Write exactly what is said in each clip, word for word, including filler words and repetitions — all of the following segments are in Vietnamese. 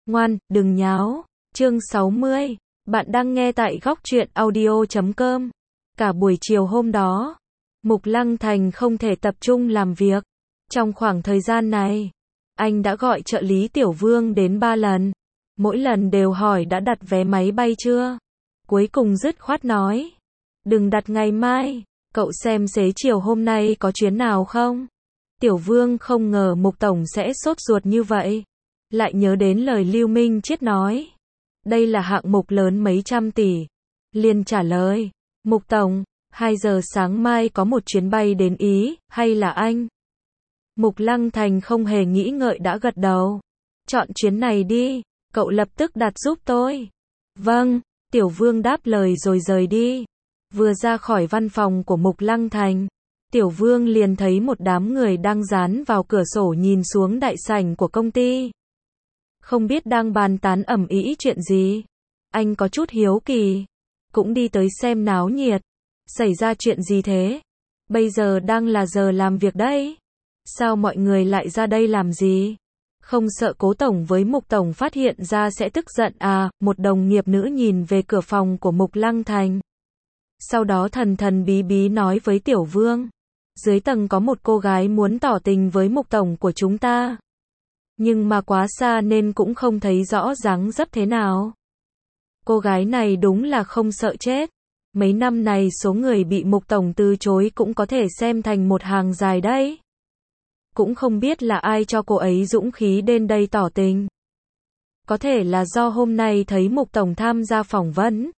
Ngoan, đừng nháo. Chương sáu mươi. Bạn đang nghe tại góc truyện audio chấm com. Cả buổi chiều hôm đó, Mục Lăng Thành không thể tập trung làm việc. Trong khoảng thời gian này, anh đã gọi trợ lý Tiểu Vương đến ba lần. Mỗi lần đều hỏi đã đặt vé máy bay chưa. Cuối cùng dứt khoát nói, đừng đặt ngày mai, cậu xem xế chiều hôm nay có chuyến nào không. Tiểu Vương không ngờ Mục Tổng sẽ sốt ruột như vậy. Lại nhớ đến lời Lưu Minh Chiết nói, đây là hạng mục lớn mấy trăm tỷ. Liền trả lời, Mục Tổng, hai giờ sáng mai có một chuyến bay đến Ý, hay là anh? Mục Lăng Thành không hề nghĩ ngợi đã gật đầu. Chọn chuyến này đi, cậu lập tức đặt giúp tôi. Vâng, Tiểu Vương đáp lời rồi rời đi. Vừa ra khỏi văn phòng của Mục Lăng Thành, Tiểu Vương liền thấy một đám người đang dán vào cửa sổ nhìn xuống đại sảnh của công ty. Không biết đang bàn tán ầm ĩ chuyện gì. Anh có chút hiếu kỳ, cũng đi tới xem náo nhiệt. Xảy ra chuyện gì thế? Bây giờ đang là giờ làm việc đấy. Sao mọi người lại ra đây làm gì? Không sợ Cố Tổng với Mục Tổng phát hiện ra sẽ tức giận à? Một đồng nghiệp nữ nhìn về cửa phòng của Mục Lăng Thành. Sau đó thần thần bí bí nói với Tiểu Vương, dưới tầng có một cô gái muốn tỏ tình với Mục Tổng của chúng ta. Nhưng mà quá xa nên cũng không thấy rõ dáng dấp thế nào. Cô gái này đúng là không sợ chết. Mấy năm này số người bị Mục Tổng từ chối cũng có thể xem thành một hàng dài đấy. Cũng không biết là ai cho cô ấy dũng khí đến đây tỏ tình. Có thể là do hôm nay thấy Mục Tổng tham gia phỏng vấn,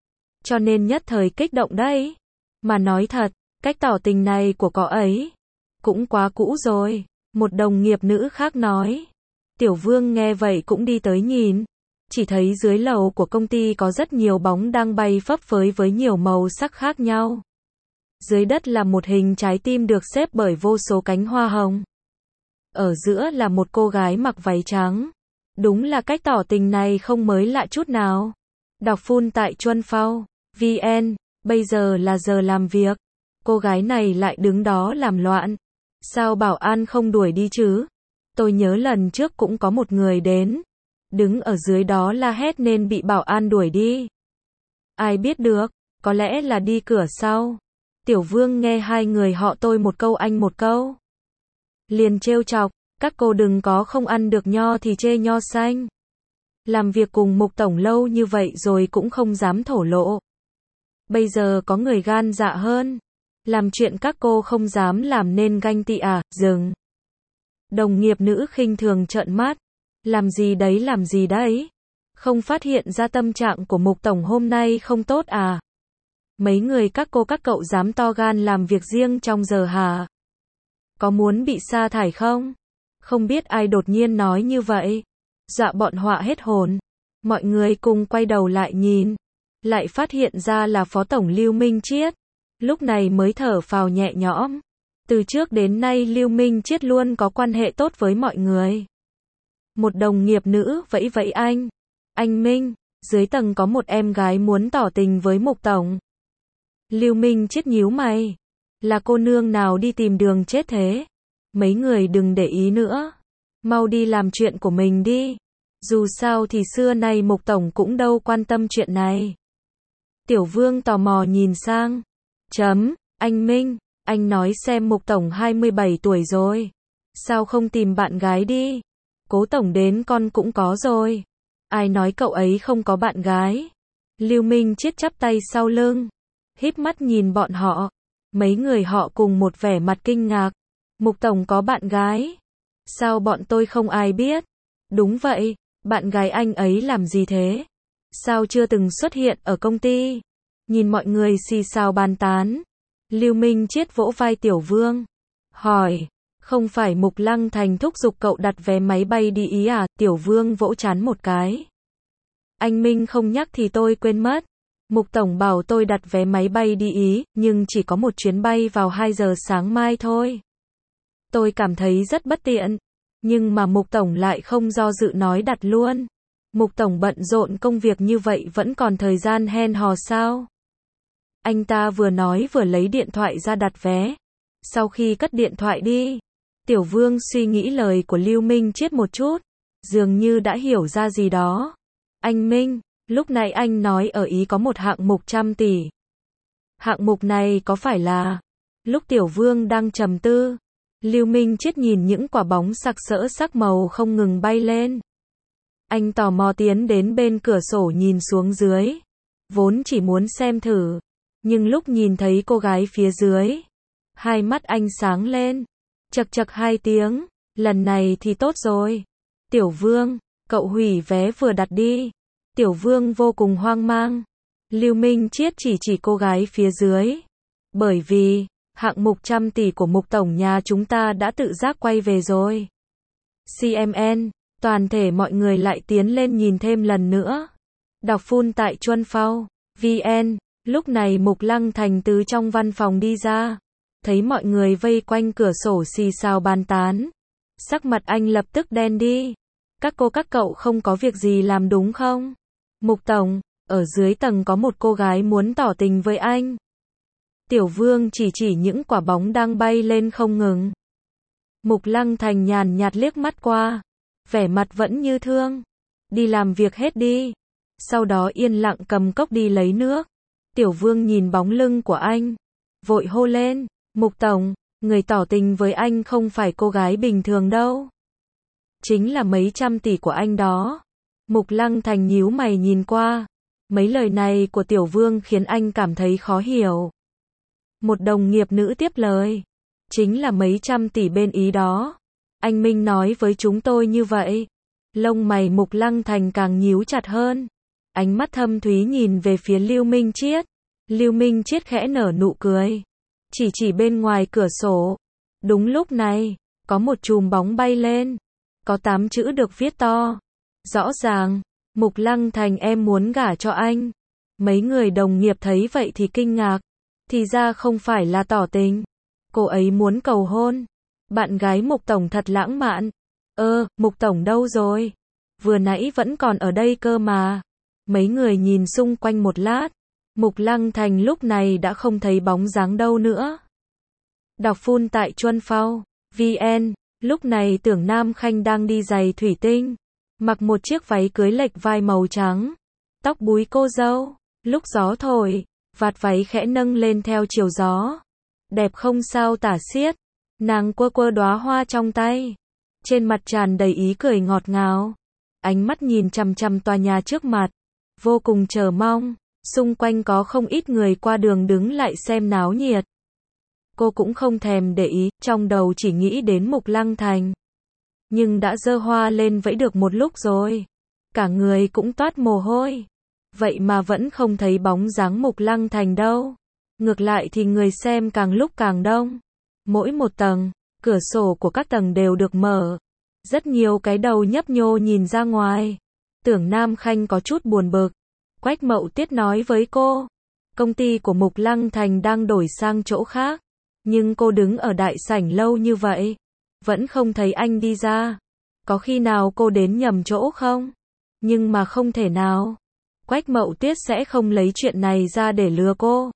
cho nên nhất thời kích động đấy. Mà nói thật, cách tỏ tình này của cô ấy cũng quá cũ rồi. Một đồng nghiệp nữ khác nói. Tiểu Vương nghe vậy cũng đi tới nhìn. Chỉ thấy dưới lầu của công ty có rất nhiều bóng đang bay phấp phới với nhiều màu sắc khác nhau. Dưới đất là một hình trái tim được xếp bởi vô số cánh hoa hồng. Ở giữa là một cô gái mặc váy trắng. Đúng là cách tỏ tình này không mới lạ chút nào. Đọc full tại Chuân Phao vê en. Bây giờ là giờ làm việc. Cô gái này lại đứng đó làm loạn. Sao bảo an không đuổi đi chứ? Tôi nhớ lần trước cũng có một người đến, đứng ở dưới đó la hét nên bị bảo an đuổi đi. Ai biết được, có lẽ là đi cửa sau. Tiểu Vương nghe hai người họ tôi một câu anh một câu. Liền trêu chọc, các cô đừng có không ăn được nho thì chê nho xanh. Làm việc cùng Mục Tổng lâu như vậy rồi cũng không dám thổ lộ. Bây giờ có người gan dạ hơn. Làm chuyện các cô không dám làm nên ganh tị à? Dừng. Đồng nghiệp nữ khinh thường trợn mắt. Làm gì đấy làm gì đấy? Không phát hiện ra tâm trạng của Mục Tổng hôm nay không tốt à? Mấy người các cô các cậu dám to gan làm việc riêng trong giờ hả? Có muốn bị sa thải không? Không biết ai đột nhiên nói như vậy. Dọa bọn họ hết hồn. Mọi người cùng quay đầu lại nhìn. Lại phát hiện ra là Phó Tổng Lưu Minh Chiết. Lúc này mới thở phào nhẹ nhõm. Từ trước đến nay Lưu Minh Chiết luôn có quan hệ tốt với mọi người. Một đồng nghiệp nữ vẫy vẫy anh. Anh Minh, dưới tầng có một em gái muốn tỏ tình với Mục Tổng. Lưu Minh Chiết nhíu mày. Là cô nương nào đi tìm đường chết thế? Mấy người đừng để ý nữa. Mau đi làm chuyện của mình đi. Dù sao thì xưa nay Mục Tổng cũng đâu quan tâm chuyện này. Tiểu Vương tò mò nhìn sang. Chấm, anh Minh, anh nói xem Mục Tổng hai mươi bảy tuổi rồi. Sao không tìm bạn gái đi? Cố Tổng đến con cũng có rồi. Ai nói cậu ấy không có bạn gái? Lưu Minh Chiết chắp tay sau lưng, híp mắt nhìn bọn họ. Mấy người họ cùng một vẻ mặt kinh ngạc. Mục Tổng có bạn gái? Sao bọn tôi không ai biết? Đúng vậy, bạn gái anh ấy làm gì thế? Sao chưa từng xuất hiện ở công ty? Nhìn mọi người xì xào bàn tán. Lưu Minh Chiết vỗ vai Tiểu Vương. Hỏi, không phải Mục Lăng Thành thúc giục cậu đặt vé máy bay đi Ý à? Tiểu Vương vỗ trán một cái. Anh Minh không nhắc thì tôi quên mất. Mục Tổng bảo tôi đặt vé máy bay đi Ý, nhưng chỉ có một chuyến bay vào hai giờ sáng mai thôi. Tôi cảm thấy rất bất tiện. Nhưng mà Mục Tổng lại không do dự nói đặt luôn. Mục Tổng bận rộn công việc như vậy vẫn còn thời gian hẹn hò sao? Anh ta vừa nói vừa lấy điện thoại ra đặt vé. Sau khi cất điện thoại đi, Tiểu Vương suy nghĩ lời của Lưu Minh Chiết một chút. dường như đã hiểu ra gì đó. Anh Minh, lúc nãy anh nói ở Ý có một hạng mục trăm tỷ. Hạng mục này có phải là... Lúc Tiểu Vương đang trầm tư, Lưu Minh Triết nhìn những quả bóng sặc sỡ sắc màu không ngừng bay lên. Anh tò mò tiến đến bên cửa sổ nhìn xuống dưới. Vốn chỉ muốn xem thử, nhưng lúc nhìn thấy cô gái phía dưới, hai mắt anh sáng lên. Chậc chậc hai tiếng, lần này thì tốt rồi. Tiểu Vương, cậu hủy vé vừa đặt đi. Tiểu Vương vô cùng hoang mang. Lưu Minh Triết chỉ chỉ cô gái phía dưới. Bởi vì, hạng mục trăm tỷ của Mục Tổng nhà chúng ta đã tự giác quay về rồi. xê em en, toàn thể mọi người lại tiến lên nhìn thêm lần nữa. Đọc full tại Chuân Phao, vê en, lúc này Mục Lăng Thành từ trong văn phòng đi ra. Thấy mọi người vây quanh cửa sổ xì xào bàn tán. Sắc mặt anh lập tức đen đi. Các cô các cậu không có việc gì làm đúng không? Mục Tổng, ở dưới tầng có một cô gái muốn tỏ tình với anh. Tiểu Vương chỉ chỉ những quả bóng đang bay lên không ngừng. Mục Lăng Thành nhàn nhạt liếc mắt qua. Vẻ mặt vẫn như thương. Đi làm việc hết đi. Sau đó yên lặng cầm cốc đi lấy nước. Tiểu Vương nhìn bóng lưng của anh. Vội hô lên. Mục Tổng, người tỏ tình với anh không phải cô gái bình thường đâu. Chính là mấy trăm tỷ của anh đó. Mục Lăng Thành nhíu mày nhìn qua. Mấy lời này của Tiểu Vương khiến anh cảm thấy khó hiểu. Một đồng nghiệp nữ tiếp lời. Chính là mấy trăm tỷ bên Ý đó. Anh Minh nói với chúng tôi như vậy. Lông mày Mục Lăng Thành càng nhíu chặt hơn. Ánh mắt thâm thúy nhìn về phía Lưu Minh Triết. Lưu Minh Triết khẽ nở nụ cười. Chỉ chỉ bên ngoài cửa sổ. Đúng lúc này, có một chùm bóng bay lên. Có tám chữ được viết to. Rõ ràng, Mục Lăng Thành em muốn gả cho anh. Mấy người đồng nghiệp thấy vậy thì kinh ngạc. Thì ra không phải là tỏ tình. Cô ấy muốn cầu hôn. Bạn gái Mục Tổng thật lãng mạn. Ơ, Mục Tổng đâu rồi? Vừa nãy vẫn còn ở đây cơ mà. Mấy người nhìn xung quanh một lát. Mục Lăng Thành lúc này đã không thấy bóng dáng đâu nữa. Đọc full tại Chuân Phao, vê en, lúc này Tưởng Nam Khanh đang đi giày thủy tinh. Mặc một chiếc váy cưới lệch vai màu trắng. Tóc búi cô dâu, lúc gió thổi, vạt váy khẽ nâng lên theo chiều gió. Đẹp không sao tả xiết. Nàng quơ quơ đóa hoa trong tay. Trên mặt tràn đầy ý cười ngọt ngào. Ánh mắt nhìn chằm chằm tòa nhà trước mặt. Vô cùng chờ mong. Xung quanh có không ít người qua đường đứng lại xem náo nhiệt. Cô cũng không thèm để ý, trong đầu chỉ nghĩ đến Mục Lăng Thành. Nhưng đã giơ hoa lên vẫy được một lúc rồi. Cả người cũng toát mồ hôi. Vậy mà vẫn không thấy bóng dáng Mục Lăng Thành đâu. Ngược lại thì người xem càng lúc càng đông. Mỗi một tầng, cửa sổ của các tầng đều được mở. Rất nhiều cái đầu nhấp nhô nhìn ra ngoài. Tưởng Nam Khanh có chút buồn bực. Quách Mậu Tiết nói với cô. Công ty của Mục Lăng Thành đang đổi sang chỗ khác. Nhưng cô đứng ở đại sảnh lâu như vậy. Vẫn không thấy anh đi ra. Có khi nào cô đến nhầm chỗ không? Nhưng mà không thể nào. Quách Mậu Tiết sẽ không lấy chuyện này ra để lừa cô.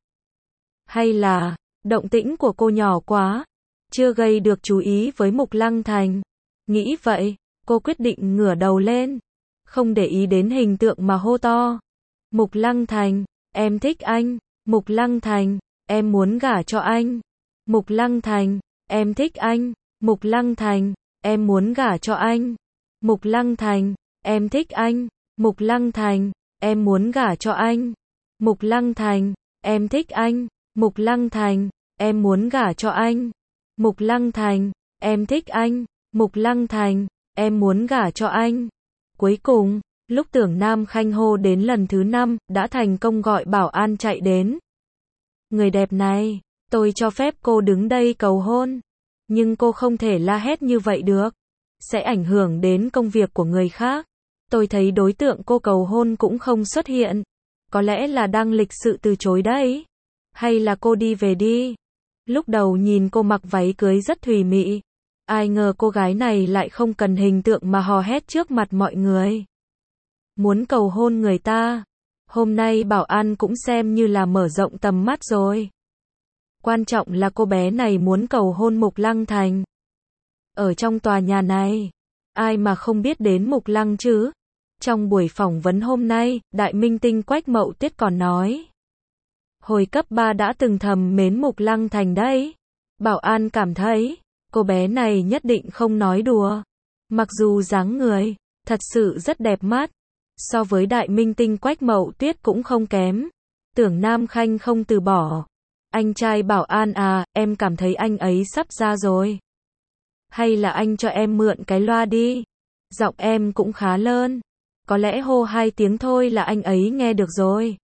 Hay là, động tĩnh của cô nhỏ quá. Chưa gây được chú ý với Mục Lăng Thành. Nghĩ vậy, cô quyết định ngửa đầu lên. Không để ý đến hình tượng mà hô to. Mục Lăng Thành, em thích anh. Mục Lăng Thành, em muốn gả cho anh. Mục Lăng Thành, em thích anh. Mục Lăng Thành, em muốn gả cho anh. Mục Lăng Thành, em thích anh. Mục Lăng Thành, em muốn gả cho anh. Mục Lăng Thành, em thích anh. Mục Lăng Thành, em muốn gả cho anh. Mục Lăng Thành, em thích anh. Mục Lăng Thành, em muốn gả cho anh. Cuối cùng, lúc Tưởng Nam Khanh hô đến lần thứ năm, đã thành công gọi bảo an chạy đến. Người đẹp này, tôi cho phép cô đứng đây cầu hôn. Nhưng cô không thể la hét như vậy được. Sẽ ảnh hưởng đến công việc của người khác. Tôi thấy đối tượng cô cầu hôn cũng không xuất hiện. Có lẽ là đang lịch sự từ chối đấy. Hay là cô đi về đi. Lúc đầu nhìn cô mặc váy cưới rất thùy mị. Ai ngờ cô gái này lại không cần hình tượng mà hò hét trước mặt mọi người. Muốn cầu hôn người ta. Hôm nay bảo an cũng xem như là mở rộng tầm mắt rồi. Quan trọng là cô bé này muốn cầu hôn Mục Lăng Thành. Ở trong tòa nhà này, Ai mà không biết đến Mục Lăng chứ? Trong buổi phỏng vấn hôm nay, đại minh tinh Quách Mậu Tuyết còn nói. Hồi cấp ba đã từng thầm mến Mục Lăng Thành đấy. Bảo An cảm thấy, cô bé này nhất định không nói đùa. Mặc dù dáng người, thật sự rất đẹp mắt. So với đại minh tinh Quách Mậu Tuyết cũng không kém. Tưởng Nam Khanh không từ bỏ. Anh trai Bảo An à, em cảm thấy anh ấy sắp ra rồi. Hay là anh cho em mượn cái loa đi. Giọng em cũng khá lớn. Có lẽ hô hai tiếng thôi là anh ấy nghe được rồi.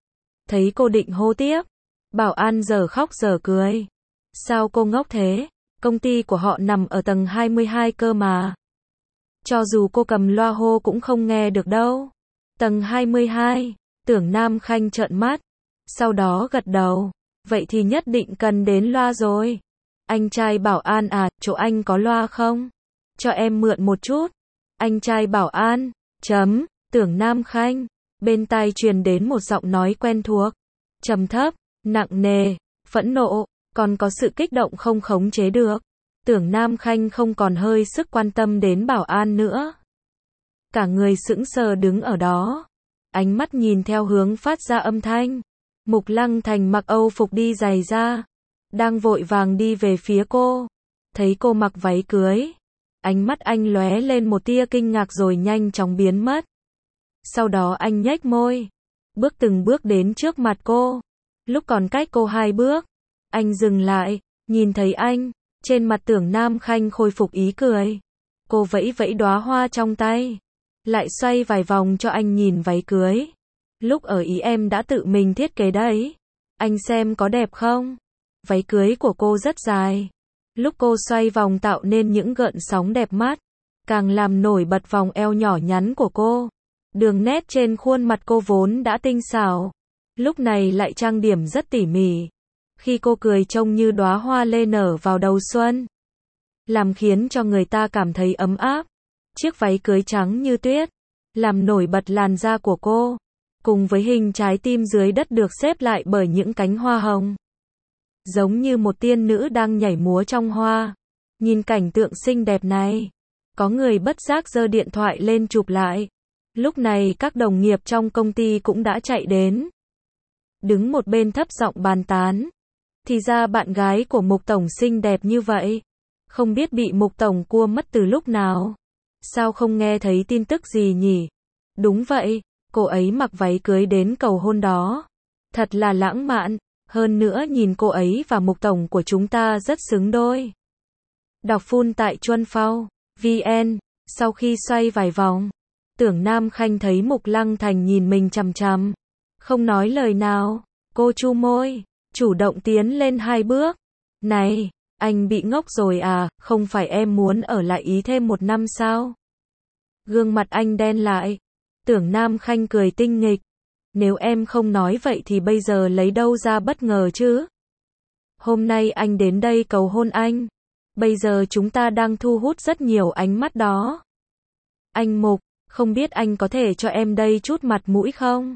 Thấy cô định hô tiếp. Bảo An giờ khóc giờ cười. Sao cô ngốc thế? Công ty của họ nằm ở tầng hai mươi hai cơ mà. Cho dù cô cầm loa hô cũng không nghe được đâu. Tầng hai mươi hai. Tưởng Nam Khanh trợn mắt. Sau đó gật đầu. Vậy thì nhất định cần đến loa rồi. Anh trai Bảo An à, chỗ anh có loa không? Cho em mượn một chút. Anh trai Bảo An, chấm, Tưởng Nam Khanh. Bên tai truyền đến một giọng nói quen thuộc. Trầm thấp, nặng nề, phẫn nộ, còn có sự kích động không khống chế được. Tưởng Nam Khanh không còn hơi sức quan tâm đến Bảo An nữa. Cả người sững sờ đứng ở đó. Ánh mắt nhìn theo hướng phát ra âm thanh. Mục Lăng Thành mặc Âu phục đi giày da. Đang vội vàng đi về phía cô. Thấy cô mặc váy cưới. Ánh mắt anh lóe lên một tia kinh ngạc rồi nhanh chóng biến mất. Sau đó anh nhếch môi. Bước từng bước đến trước mặt cô. Lúc còn cách cô hai bước. Anh dừng lại. Nhìn thấy anh. Trên mặt Tưởng Nam Khanh khôi phục ý cười. Cô vẫy vẫy đóa hoa trong tay. Lại xoay vài vòng cho anh nhìn váy cưới. Lúc ở ý em đã tự mình thiết kế đấy. Anh xem có đẹp không? Váy cưới của cô rất dài. Lúc cô xoay vòng tạo nên những gợn sóng đẹp mắt. Càng làm nổi bật vòng eo nhỏ nhắn của cô. Đường nét trên khuôn mặt cô vốn đã tinh xảo. Lúc này lại trang điểm rất tỉ mỉ. Khi cô cười trông như đóa hoa lê nở vào đầu xuân. Làm khiến cho người ta cảm thấy ấm áp. Chiếc váy cưới trắng như tuyết. Làm nổi bật làn da của cô. Cùng với hình trái tim dưới đất được xếp lại bởi những cánh hoa hồng. Giống như một tiên nữ đang nhảy múa trong hoa. Nhìn cảnh tượng xinh đẹp này. Có người bất giác giơ điện thoại lên chụp lại. Lúc này các đồng nghiệp trong công ty cũng đã chạy đến. Đứng một bên thấp giọng bàn tán. Thì ra bạn gái của Mục Tổng xinh đẹp như vậy. Không biết bị Mục Tổng cua mất từ lúc nào. Sao không nghe thấy tin tức gì nhỉ? Đúng vậy, cô ấy mặc váy cưới đến cầu hôn đó. Thật là lãng mạn. Hơn nữa nhìn cô ấy và Mục Tổng của chúng ta rất xứng đôi. Đọc full tại Chuân Phao, vê en. Sau khi xoay vài vòng, Tưởng Nam Khanh thấy Mục Lăng Thành nhìn mình chằm chằm. Không nói lời nào, cô chu môi, chủ động tiến lên hai bước. Này, anh bị ngốc rồi à, không phải em muốn ở lại Ý thêm một năm sao? Gương mặt anh đen lại. Tưởng Nam Khanh cười tinh nghịch. Nếu em không nói vậy thì bây giờ lấy đâu ra bất ngờ chứ? Hôm nay anh đến đây cầu hôn anh. Bây giờ chúng ta đang thu hút rất nhiều ánh mắt đó. Anh Mục, không biết anh có thể cho em đây chút mặt mũi không?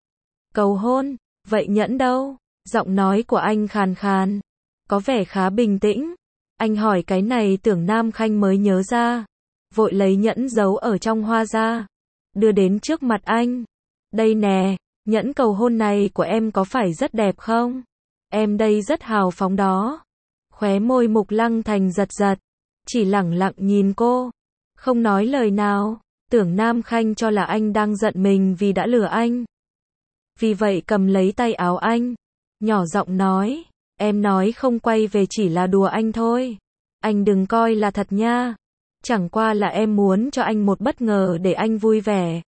Cầu hôn, vậy nhẫn đâu? Giọng nói của anh khàn khàn. Có vẻ khá bình tĩnh. Anh hỏi cái này Tưởng Nam Khanh mới nhớ ra. Vội lấy nhẫn giấu ở trong hoa ra. Đưa đến trước mặt anh. Đây nè, nhẫn cầu hôn này của em có phải rất đẹp không? Em đây rất hào phóng đó. Khóe môi Mục Lăng Thành giật giật. Chỉ lẳng lặng nhìn cô. Không nói lời nào. Tưởng Nam Khanh cho là anh đang giận mình vì đã lừa anh. Vì vậy cầm lấy tay áo anh. Nhỏ giọng nói. Em nói không quay về chỉ là đùa anh thôi. Anh đừng coi là thật nha. Chẳng qua là em muốn cho anh một bất ngờ để anh vui vẻ.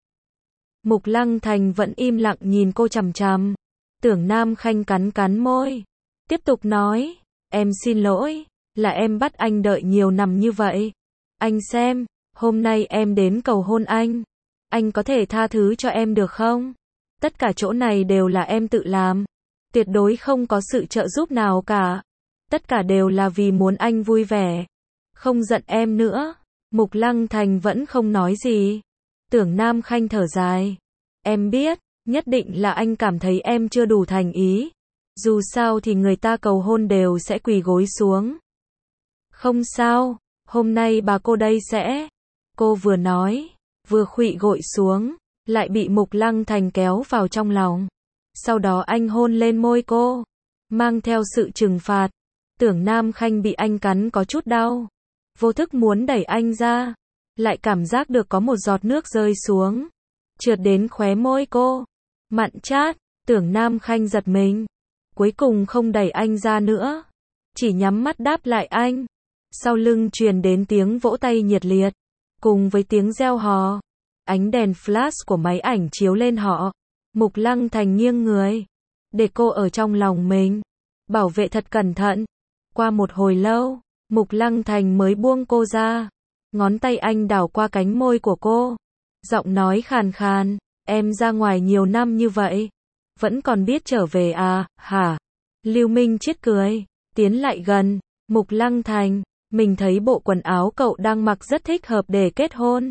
Mục Lăng Thành vẫn im lặng nhìn cô chằm chằm. Tưởng Nam Khanh cắn cắn môi. Tiếp tục nói. Em xin lỗi. Là em bắt anh đợi nhiều năm như vậy. Anh xem. Hôm nay em đến cầu hôn anh. Anh có thể tha thứ cho em được không? Tất cả chỗ này đều là em tự làm. Tuyệt đối không có sự trợ giúp nào cả. Tất cả đều là vì muốn anh vui vẻ. Không giận em nữa. Mục Lăng Thành vẫn không nói gì. Tưởng Nam Khanh thở dài. Em biết, nhất định là anh cảm thấy em chưa đủ thành ý. Dù sao thì người ta cầu hôn đều sẽ quỳ gối xuống. Không sao, hôm nay bà cô đây sẽ. Cô vừa nói, vừa khuỵu gội xuống, lại bị Mục Lăng Thành kéo vào trong lòng. Sau đó anh hôn lên môi cô, mang theo sự trừng phạt. Tưởng Nam Khanh bị anh cắn có chút đau, vô thức muốn đẩy anh ra, lại cảm giác được có một giọt nước rơi xuống, trượt đến khóe môi cô, mặn chát. Tưởng Nam Khanh giật mình, cuối cùng không đẩy anh ra nữa, chỉ nhắm mắt đáp lại anh. Sau lưng truyền đến tiếng vỗ tay nhiệt liệt, cùng với tiếng reo hò. Ánh đèn flash của máy ảnh chiếu lên họ. Mục Lăng Thành nghiêng người, để cô ở trong lòng mình, bảo vệ thật cẩn thận. Qua một hồi lâu, Mục Lăng Thành mới buông cô ra. Ngón tay anh đảo qua cánh môi của cô, giọng nói khàn khàn, em ra ngoài nhiều năm như vậy, vẫn còn biết trở về à, hả? Lưu Minh Chiết cười, tiến lại gần. Mục Lăng Thành, mình thấy bộ quần áo cậu đang mặc rất thích hợp để kết hôn.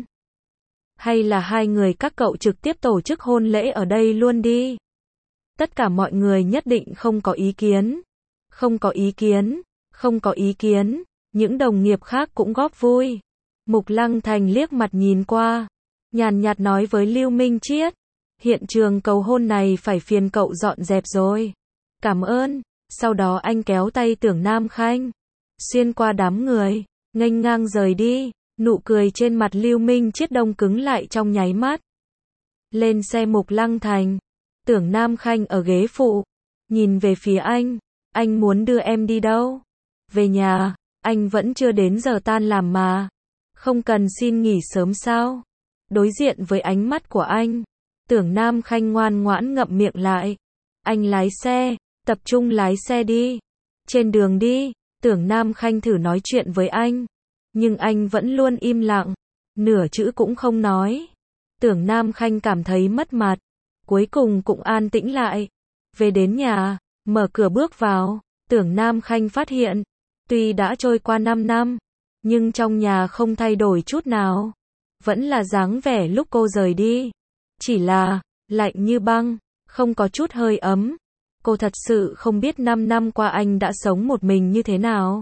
Hay là hai người các cậu trực tiếp tổ chức hôn lễ ở đây luôn đi. Tất cả mọi người nhất định không có ý kiến. Không có ý kiến, không có ý kiến, những đồng nghiệp khác cũng góp vui. Mục Lăng Thành liếc mặt nhìn qua, nhàn nhạt nói với Lưu Minh Chiết, hiện trường cầu hôn này phải phiền cậu dọn dẹp rồi. Cảm ơn. Sau đó anh kéo tay Tưởng Nam Khanh, xuyên qua đám người, nghênh ngang rời đi. Nụ cười trên mặt Lưu Minh Chiết đông cứng lại trong nháy mắt. Lên xe Mục Lăng Thành, Tưởng Nam Khanh ở ghế phụ, nhìn về phía anh, anh muốn đưa em đi đâu? Về nhà, anh vẫn chưa đến giờ tan làm mà, không cần xin nghỉ sớm sao? Đối diện với ánh mắt của anh, Tưởng Nam Khanh ngoan ngoãn ngậm miệng lại. Anh lái xe, tập trung lái xe đi. Trên đường đi, Tưởng Nam Khanh thử nói chuyện với anh, nhưng anh vẫn luôn im lặng, nửa chữ cũng không nói. Tưởng Nam Khanh cảm thấy mất mặt, cuối cùng cũng an tĩnh lại. Về đến nhà, mở cửa bước vào, Tưởng Nam Khanh phát hiện, tuy đã trôi qua năm năm, nhưng trong nhà không thay đổi chút nào. Vẫn là dáng vẻ lúc cô rời đi. Chỉ là, lạnh như băng, không có chút hơi ấm. Cô thật sự không biết năm năm qua anh đã sống một mình như thế nào.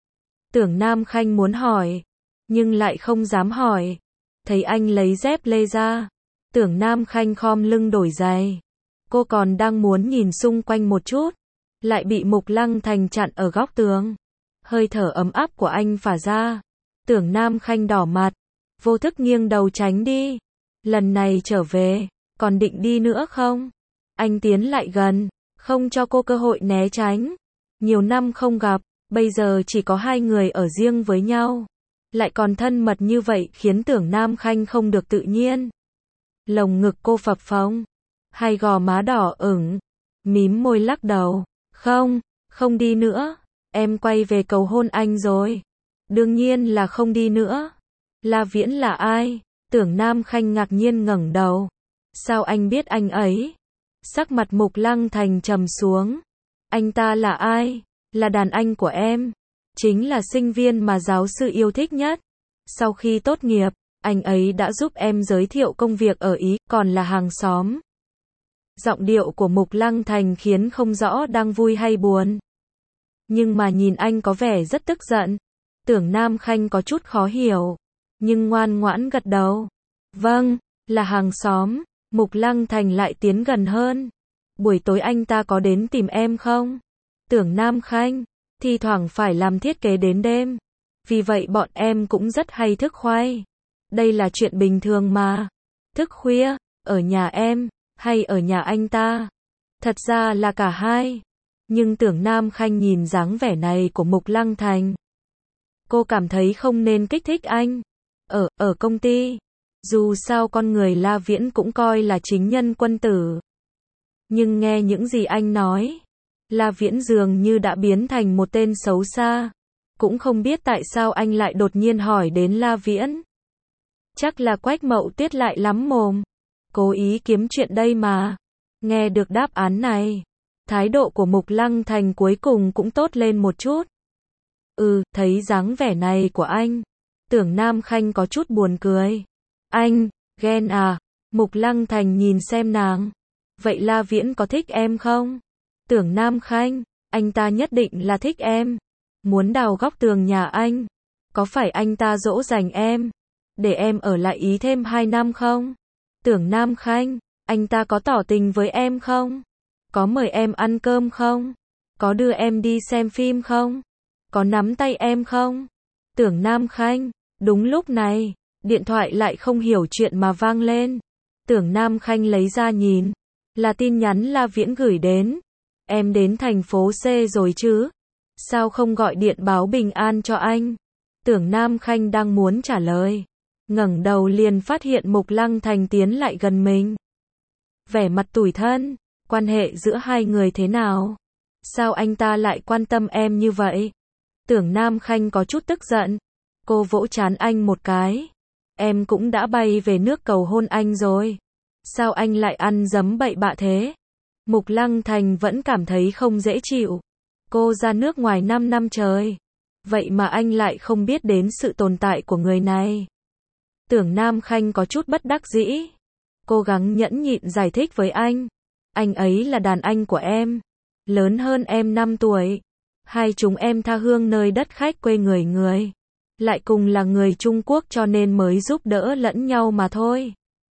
Tưởng Nam Khanh muốn hỏi, nhưng lại không dám hỏi. Thấy anh lấy dép lê ra, Tưởng Nam Khanh khom lưng đổi giày. Cô còn đang muốn nhìn xung quanh một chút, lại bị Mục Lăng Thành chặn ở góc tường. Hơi thở ấm áp của anh phả ra. Tưởng Nam Khanh đỏ mặt, vô thức nghiêng đầu tránh đi. Lần này trở về, còn định đi nữa không? Anh tiến lại gần, không cho cô cơ hội né tránh. Nhiều năm không gặp, bây giờ chỉ có hai người ở riêng với nhau, lại còn thân mật như vậy khiến Tưởng Nam Khanh không được tự nhiên. Lồng ngực cô phập phồng, hai gò má đỏ ửng, mím môi lắc đầu. Không, không đi nữa, em quay về cầu hôn anh rồi. Đương nhiên là không đi nữa. La Viễn là ai? Tưởng Nam Khanh ngạc nhiên ngẩng đầu. Sao anh biết anh ấy? Sắc mặt Mục Lăng Thành trầm xuống. Anh ta là ai? Là đàn anh của em. Chính là sinh viên mà giáo sư yêu thích nhất. Sau khi tốt nghiệp, anh ấy đã giúp em giới thiệu công việc ở Ý, còn là hàng xóm. Giọng điệu của Mục Lăng Thành khiến không rõ đang vui hay buồn. Nhưng mà nhìn anh có vẻ rất tức giận. Tưởng Nam Khanh có chút khó hiểu, nhưng ngoan ngoãn gật đầu. Vâng, là hàng xóm. Mục Lăng Thành lại tiến gần hơn. Buổi tối anh ta có đến tìm em không? Tưởng Nam Khanh, thi thoảng phải làm thiết kế đến đêm. Vì vậy bọn em cũng rất hay thức khoai. Đây là chuyện bình thường mà. Thức khuya, ở nhà em, hay ở nhà anh ta? Thật ra là cả hai. Nhưng Tưởng Nam Khanh nhìn dáng vẻ này của Mục Lăng Thành, cô cảm thấy không nên kích thích anh. Ở, ở công ty. Dù sao con người La Viễn cũng coi là chính nhân quân tử. Nhưng nghe những gì anh nói, La Viễn dường như đã biến thành một tên xấu xa. Cũng không biết tại sao anh lại đột nhiên hỏi đến La Viễn. Chắc là Quách Mậu Tiết lại lắm mồm, cố ý kiếm chuyện đây mà. Nghe được đáp án này, thái độ của Mục Lăng Thành cuối cùng cũng tốt lên một chút. Ừ, thấy dáng vẻ này của anh, Tưởng Nam Khanh có chút buồn cười. Anh, ghen à? Mục Lăng Thành nhìn xem nàng. Vậy La Viễn có thích em không? Tưởng Nam Khanh, anh ta nhất định là thích em. Muốn đào góc tường nhà anh. Có phải anh ta dỗ dành em? để em ở lại Ý thêm hai năm không? Tưởng Nam Khanh, anh ta có tỏ tình với em không? Có mời em ăn cơm không? Có đưa em đi xem phim không? Có nắm tay em không? Tưởng Nam Khanh, đúng lúc này, điện thoại lại không hiểu chuyện mà vang lên. Tưởng Nam Khanh lấy ra nhìn, là tin nhắn La Viễn gửi đến. Em đến thành phố C rồi chứ? Sao không gọi điện báo bình an cho anh? Tưởng Nam Khanh đang muốn trả lời, ngẩng đầu liền phát hiện Mục Lăng Thành tiến lại gần mình. Vẻ mặt tủi thân, quan hệ giữa hai người thế nào? Sao anh ta lại quan tâm em như vậy? Tưởng Nam Khanh có chút tức giận. Cô vỗ trán anh một cái. Em cũng đã bay về nước cầu hôn anh rồi. Sao anh lại ăn dấm bậy bạ thế? Mục Lăng Thành vẫn cảm thấy không dễ chịu. Cô ra nước ngoài năm năm trời. Vậy mà anh lại không biết đến sự tồn tại của người này. Tưởng Nam Khanh có chút bất đắc dĩ. Cố gắng nhẫn nhịn giải thích với anh. Anh ấy là đàn anh của em. Lớn hơn em năm tuổi. Hai chúng em tha hương nơi đất khách quê người người. Lại cùng là người Trung Quốc cho nên mới giúp đỡ lẫn nhau mà thôi.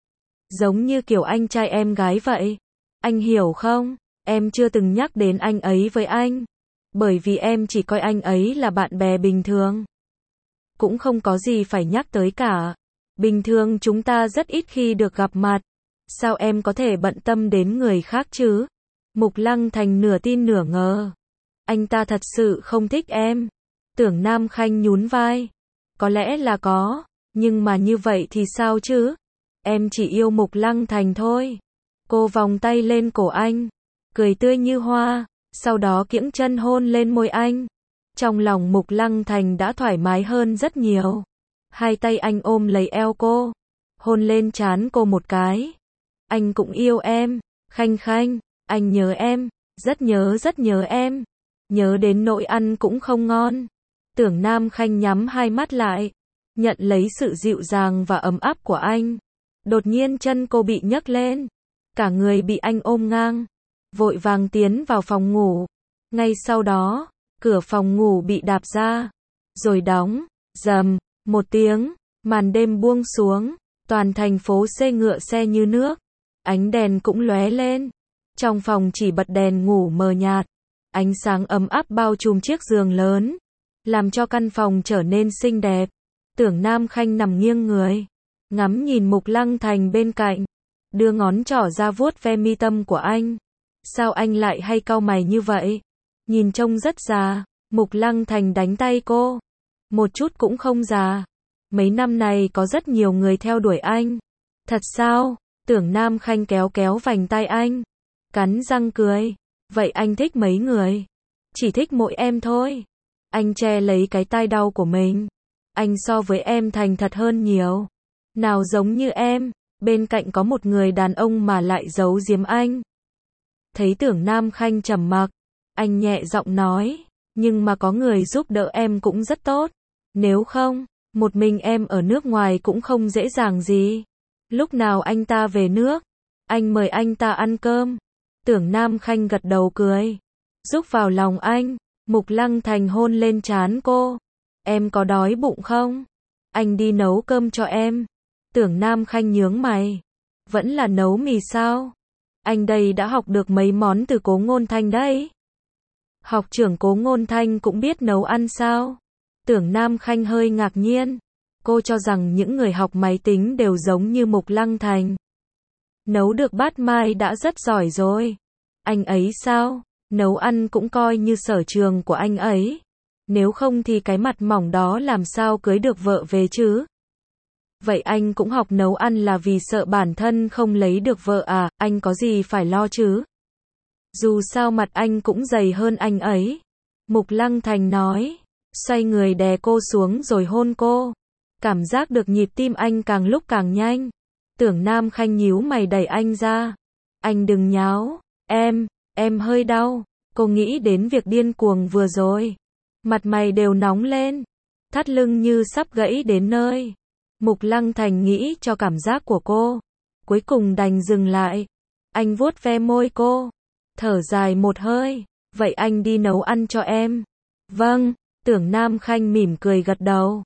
Giống như kiểu anh trai em gái vậy. Anh hiểu không? Em chưa từng nhắc đến anh ấy với anh. Bởi vì em chỉ coi anh ấy là bạn bè bình thường. Cũng không có gì phải nhắc tới cả. Bình thường chúng ta rất ít khi được gặp mặt. Sao em có thể bận tâm đến người khác chứ? Mục Lăng Thành nửa tin nửa ngờ. Anh ta thật sự không thích em. Tưởng Nam Khanh nhún vai. Có lẽ là có. Nhưng mà như vậy thì sao chứ? Em chỉ yêu Mục Lăng Thành thôi. Cô vòng tay lên cổ anh. Cười tươi như hoa. Sau đó kiễng chân hôn lên môi anh. Trong lòng Mục Lăng Thành đã thoải mái hơn rất nhiều. Hai tay anh ôm lấy eo cô. Hôn lên trán cô một cái. Anh cũng yêu em. Khanh Khanh, anh nhớ em. Rất nhớ rất nhớ em. Nhớ đến nỗi ăn cũng không ngon. Tưởng Nam Khanh nhắm hai mắt lại. Nhận lấy sự dịu dàng và ấm áp của anh. Đột nhiên chân cô bị nhấc lên. Cả người bị anh ôm ngang. Vội vàng tiến vào phòng ngủ. Ngay sau đó, cửa phòng ngủ bị đạp ra. Rồi đóng. Rầm. Một tiếng. Màn đêm buông xuống. Toàn thành phố xe ngựa xe như nước. Ánh đèn cũng lóe lên. Trong phòng chỉ bật đèn ngủ mờ nhạt. Ánh sáng ấm áp bao trùm chiếc giường lớn. Làm cho căn phòng trở nên xinh đẹp. Tưởng Nam Khanh nằm nghiêng người. Ngắm nhìn Mục Lăng Thành bên cạnh. Đưa ngón trỏ ra vuốt ve mi tâm của anh. Sao anh lại hay cau mày như vậy? Nhìn trông rất già. Mục Lăng Thành đánh tay cô. Một chút cũng không già. Mấy năm này có rất nhiều người theo đuổi anh. Thật sao? Tưởng Nam Khanh kéo kéo vành tay anh. Cắn răng cười. Vậy anh thích mấy người? Chỉ thích mỗi em thôi. Anh che lấy cái tai đau của mình. Anh so với em thành thật hơn nhiều. Nào giống như em, bên cạnh có một người đàn ông mà lại giấu giếm anh. Thấy Tưởng Nam Khanh trầm mặc, anh nhẹ giọng nói, nhưng mà có người giúp đỡ em cũng rất tốt. Nếu không, một mình em ở nước ngoài cũng không dễ dàng gì. Lúc nào anh ta về nước, anh mời anh ta ăn cơm. Tưởng Nam Khanh gật đầu cười, rúc vào lòng anh. Mục Lăng Thành hôn lên trán cô. Em có đói bụng không? Anh đi nấu cơm cho em. Tưởng Nam Khanh nhướng mày. Vẫn là nấu mì sao? Anh đây đã học được mấy món từ Cố Ngôn Thanh đấy. Học trưởng Cố Ngôn Thanh cũng biết nấu ăn sao? Tưởng Nam Khanh hơi ngạc nhiên. Cô cho rằng những người học máy tính đều giống như Mục Lăng Thành. Nấu được bát mai đã rất giỏi rồi. Anh ấy sao? Nấu ăn cũng coi như sở trường của anh ấy. Nếu không thì cái mặt mỏng đó làm sao cưới được vợ về chứ? Vậy anh cũng học nấu ăn là vì sợ bản thân không lấy được vợ à? Anh có gì phải lo chứ? Dù sao mặt anh cũng dày hơn anh ấy. Mục Lăng Thành nói. Xoay người đè cô xuống rồi hôn cô. Cảm giác được nhịp tim anh càng lúc càng nhanh. Tưởng Nam Khanh nhíu mày đẩy anh ra. Anh đừng nháo. Em, em hơi đau. Cô nghĩ đến việc điên cuồng vừa rồi. Mặt mày đều nóng lên. Thắt lưng như sắp gãy đến nơi. Mục Lăng Thành nghĩ cho cảm giác của cô. Cuối cùng đành dừng lại. Anh vuốt ve môi cô. Thở dài một hơi. Vậy anh đi nấu ăn cho em. Vâng. Tưởng Nam Khanh mỉm cười gật đầu.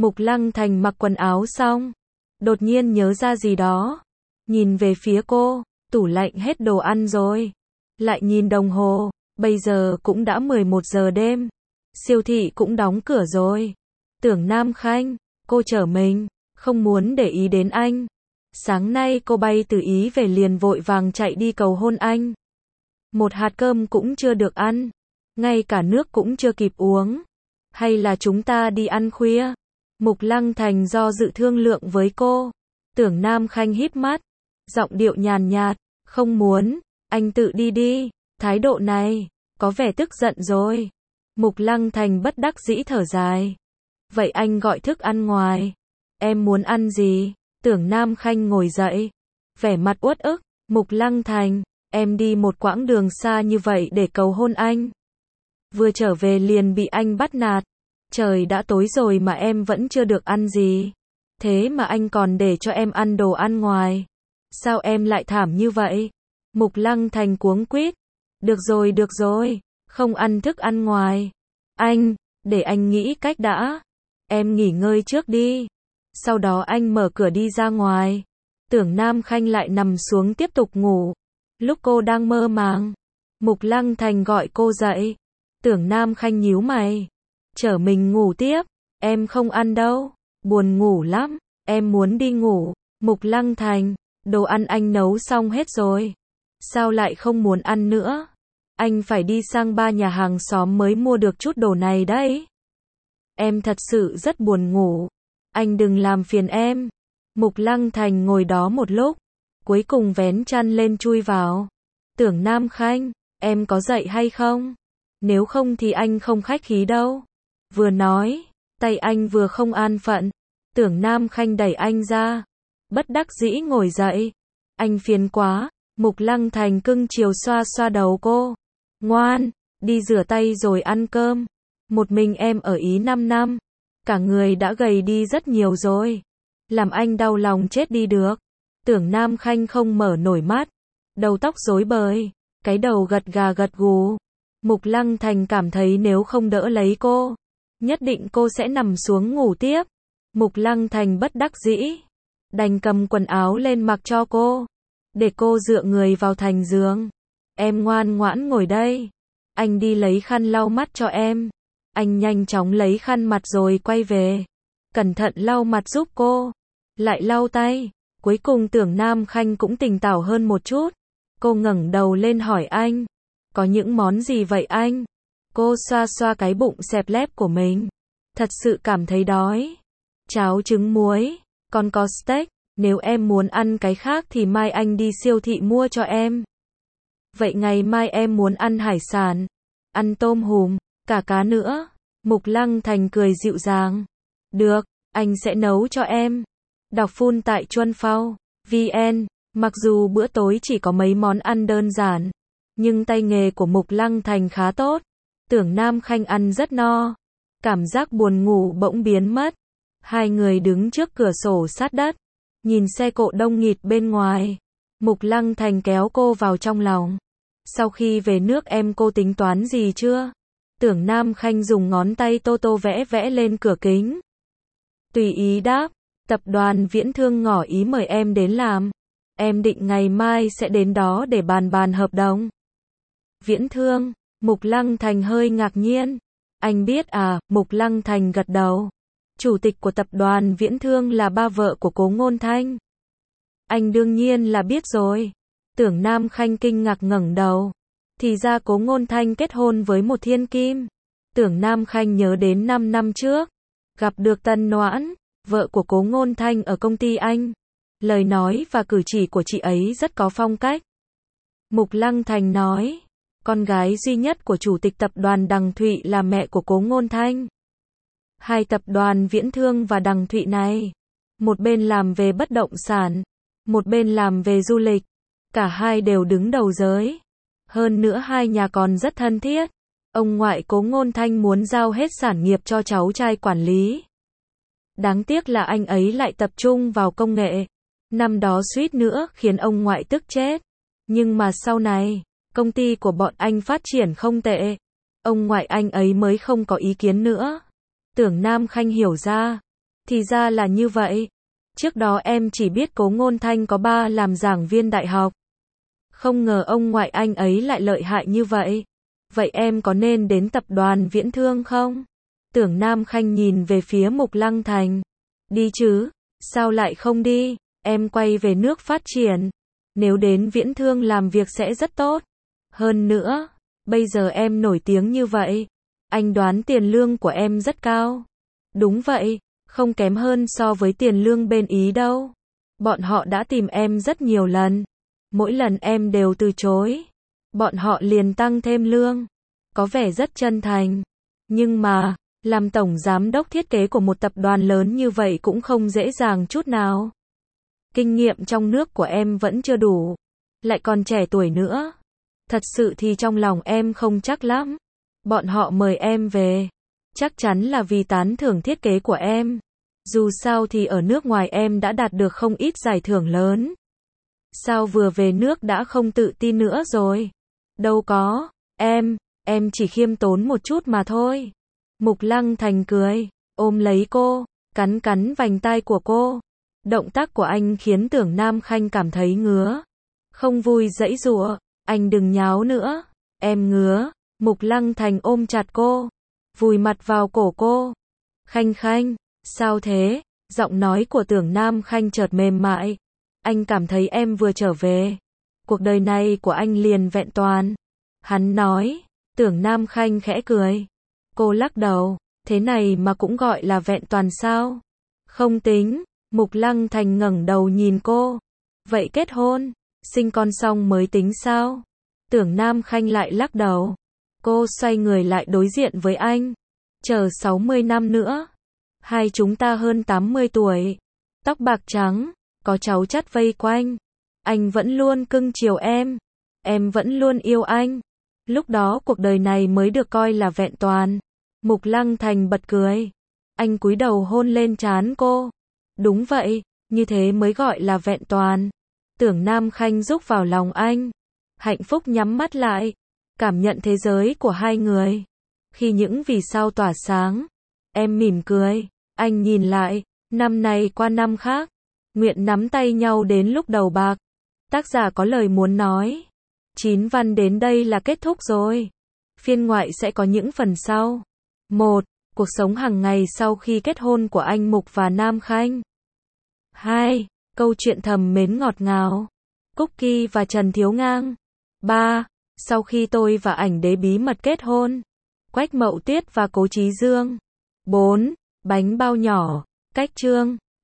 Mục Lăng Thành mặc quần áo xong, đột nhiên nhớ ra gì đó, nhìn về phía cô, tủ lạnh hết đồ ăn rồi. Lại nhìn đồng hồ, bây giờ cũng đã mười một giờ đêm, siêu thị cũng đóng cửa rồi. Tưởng Nam Khanh, cô trở mình, không muốn để ý đến anh. Sáng nay cô bay từ Ý về liền vội vàng chạy đi cầu hôn anh. Một hạt cơm cũng chưa được ăn, ngay cả nước cũng chưa kịp uống. Hay là chúng ta đi ăn khuya? Mục Lăng Thành do dự thương lượng với cô. Tưởng Nam Khanh híp mắt, giọng điệu nhàn nhạt, không muốn, anh tự đi đi. Thái độ này, có vẻ tức giận rồi. Mục Lăng Thành bất đắc dĩ thở dài. Vậy anh gọi thức ăn ngoài. Em muốn ăn gì? Tưởng Nam Khanh ngồi dậy, vẻ mặt uất ức. Mục Lăng Thành, em đi một quãng đường xa như vậy để cầu hôn anh. Vừa trở về liền bị anh bắt nạt. Trời đã tối rồi mà em vẫn chưa được ăn gì. Thế mà anh còn để cho em ăn đồ ăn ngoài. Sao em lại thảm như vậy? Mục Lăng Thành cuống quýt. Được rồi, được rồi, không ăn thức ăn ngoài. Anh, để anh nghĩ cách đã. Em nghỉ ngơi trước đi. Sau đó anh mở cửa đi ra ngoài. Tưởng Nam Khanh lại nằm xuống tiếp tục ngủ. Lúc cô đang mơ màng, Mục Lăng Thành gọi cô dậy. Tưởng Nam Khanh nhíu mày. Chở mình ngủ tiếp. Em không ăn đâu. Buồn ngủ lắm. Em muốn đi ngủ. Mục Lăng Thành, đồ ăn anh nấu xong hết rồi. Sao lại không muốn ăn nữa? Anh phải đi sang ba nhà hàng xóm mới mua được chút đồ này đấy. Em thật sự rất buồn ngủ. Anh đừng làm phiền em. Mục Lăng Thành ngồi đó một lúc, cuối cùng vén chăn lên chui vào. Tưởng Nam Khanh, em có dậy hay không? Nếu không thì anh không khách khí đâu. Vừa nói, tay anh vừa không an phận. Tưởng Nam Khanh đẩy anh ra. Bất đắc dĩ ngồi dậy. Anh phiền quá. Mục Lăng Thành cưng chiều xoa xoa đầu cô. Ngoan, đi rửa tay rồi ăn cơm. Một mình em ở Ý năm năm. Cả người đã gầy đi rất nhiều rồi. Làm anh đau lòng chết đi được. Tưởng Nam Khanh không mở nổi mắt. Đầu tóc rối bời. Cái đầu gật gà gật gù. Mục Lăng Thành cảm thấy nếu không đỡ lấy cô, nhất định cô sẽ nằm xuống ngủ tiếp. Mục Lăng Thành bất đắc dĩ. Đành cầm quần áo lên mặc cho cô. Để cô dựa người vào thành giường. Em ngoan ngoãn ngồi đây. Anh đi lấy khăn lau mắt cho em. Anh nhanh chóng lấy khăn mặt rồi quay về. Cẩn thận lau mặt giúp cô. Lại lau tay. Cuối cùng Tưởng Nam Khanh cũng tỉnh táo hơn một chút. Cô ngẩng đầu lên hỏi anh. Có những món gì vậy anh? Cô xoa xoa cái bụng xẹp lép của mình. Thật sự cảm thấy đói. Cháo trứng muối. Còn có steak. Nếu em muốn ăn cái khác thì mai anh đi siêu thị mua cho em. Vậy ngày mai em muốn ăn hải sản. Ăn tôm hùm, cả cá nữa. Mục Lăng Thành cười dịu dàng. Được, anh sẽ nấu cho em. Đọc phun tại Chuân Phao vê en. Mặc dù bữa tối chỉ có mấy món ăn đơn giản, nhưng tay nghề của Mục Lăng Thành khá tốt. Tưởng Nam Khanh ăn rất no. Cảm giác buồn ngủ bỗng biến mất. Hai người đứng trước cửa sổ sát đất, nhìn xe cộ đông nghịt bên ngoài. Mục Lăng Thành kéo cô vào trong lòng. Sau khi về nước em cô tính toán gì chưa? Tưởng Nam Khanh dùng ngón tay tô tô vẽ vẽ lên cửa kính. Tùy ý đáp. Tập đoàn Viễn Thương ngỏ ý mời em đến làm. Em định ngày mai sẽ đến đó để bàn bàn hợp đồng. Viễn Thương? Mục Lăng Thành hơi ngạc nhiên. Anh biết à? Mục Lăng Thành gật đầu. Chủ tịch của tập đoàn Viễn Thương là ba vợ của Cố Ngôn Thanh. Anh đương nhiên là biết rồi. Tưởng Nam Khanh kinh ngạc ngẩng đầu. Thì ra Cố Ngôn Thanh kết hôn với một thiên kim. Tưởng Nam Khanh nhớ đến năm năm trước. Gặp được Tân Noãn, vợ của Cố Ngôn Thanh ở công ty anh. Lời nói và cử chỉ của chị ấy rất có phong cách. Mục Lăng Thành nói. Con gái duy nhất của chủ tịch tập đoàn Đằng Thụy là mẹ của Cố Ngôn Thanh. Hai tập đoàn Viễn Thương và Đằng Thụy này, một bên làm về bất động sản, một bên làm về du lịch. Cả hai đều đứng đầu giới. Hơn nữa hai nhà còn rất thân thiết. Ông ngoại Cố Ngôn Thanh muốn giao hết sản nghiệp cho cháu trai quản lý. Đáng tiếc là anh ấy lại tập trung vào công nghệ. Năm đó suýt nữa khiến ông ngoại tức chết. Nhưng mà sau này, công ty của bọn anh phát triển không tệ. Ông ngoại anh ấy mới không có ý kiến nữa. Tưởng Nam Khanh hiểu ra. Thì ra là như vậy. Trước đó em chỉ biết Cố Ngôn Thanh có ba làm giảng viên đại học. Không ngờ ông ngoại anh ấy lại lợi hại như vậy. Vậy em có nên đến tập đoàn Viễn Thương không? Tưởng Nam Khanh nhìn về phía Mục Lăng Thành. Đi chứ, sao lại không đi? Em quay về nước phát triển. Nếu đến Viễn Thương làm việc sẽ rất tốt. Hơn nữa, bây giờ em nổi tiếng như vậy. Anh đoán tiền lương của em rất cao. Đúng vậy, không kém hơn so với tiền lương bên Ý đâu. Bọn họ đã tìm em rất nhiều lần. Mỗi lần em đều từ chối. Bọn họ liền tăng thêm lương. Có vẻ rất chân thành. Nhưng mà, làm tổng giám đốc thiết kế của một tập đoàn lớn như vậy cũng không dễ dàng chút nào. Kinh nghiệm trong nước của em vẫn chưa đủ. Lại còn trẻ tuổi nữa. Thật sự thì trong lòng em không chắc lắm. Bọn họ mời em về. Chắc chắn là vì tán thưởng thiết kế của em. Dù sao thì ở nước ngoài em đã đạt được không ít giải thưởng lớn. Sao vừa về nước đã không tự tin nữa rồi? Đâu có, em, em chỉ khiêm tốn một chút mà thôi. Mục Lăng Thành cười, ôm lấy cô, cắn cắn vành tai của cô. Động tác của anh khiến Tưởng Nam Khanh cảm thấy ngứa. Không vui giãy giụa, anh đừng nháo nữa, em ngứa. Mục Lăng Thành ôm chặt cô, vùi mặt vào cổ cô. Khanh Khanh, sao thế? Giọng nói của Tưởng Nam Khanh chợt mềm mại. Anh cảm thấy em vừa trở về. Cuộc đời này của anh liền vẹn toàn. Hắn nói. Tưởng Nam Khanh khẽ cười. Cô lắc đầu. Thế này mà cũng gọi là vẹn toàn sao? Không tính. Mục Lăng Thành ngẩng đầu nhìn cô. Vậy kết hôn, sinh con xong mới tính sao? Tưởng Nam Khanh lại lắc đầu. Cô xoay người lại đối diện với anh. Chờ sáu mươi năm nữa. Hai chúng ta hơn tám mươi tuổi. Tóc bạc trắng. Có cháu chắt vây quanh. Anh vẫn luôn cưng chiều em. Em vẫn luôn yêu anh. Lúc đó cuộc đời này mới được coi là vẹn toàn. Mục Lăng Thành bật cười. Anh cúi đầu hôn lên trán cô. Đúng vậy, như thế mới gọi là vẹn toàn. Tưởng Nam Khanh rúc vào lòng anh. Hạnh phúc nhắm mắt lại. Cảm nhận thế giới của hai người. Khi những vì sao tỏa sáng. Em mỉm cười. Anh nhìn lại. Năm này qua năm khác. Nguyện nắm tay nhau đến lúc đầu bạc. Tác giả có lời muốn nói. Chín văn đến đây là kết thúc rồi. Phiên ngoại sẽ có những phần sau. một. Cuộc sống hàng ngày sau khi kết hôn của anh Mục và Nam Khanh. hai. Câu chuyện thầm mến ngọt ngào. Cookie và Trần Thiếu Ngang. ba. Sau khi tôi và ảnh đế bí mật kết hôn. Quách Mậu Tuyết và Cố Chí Dương. bốn. Bánh bao nhỏ. Cách chương.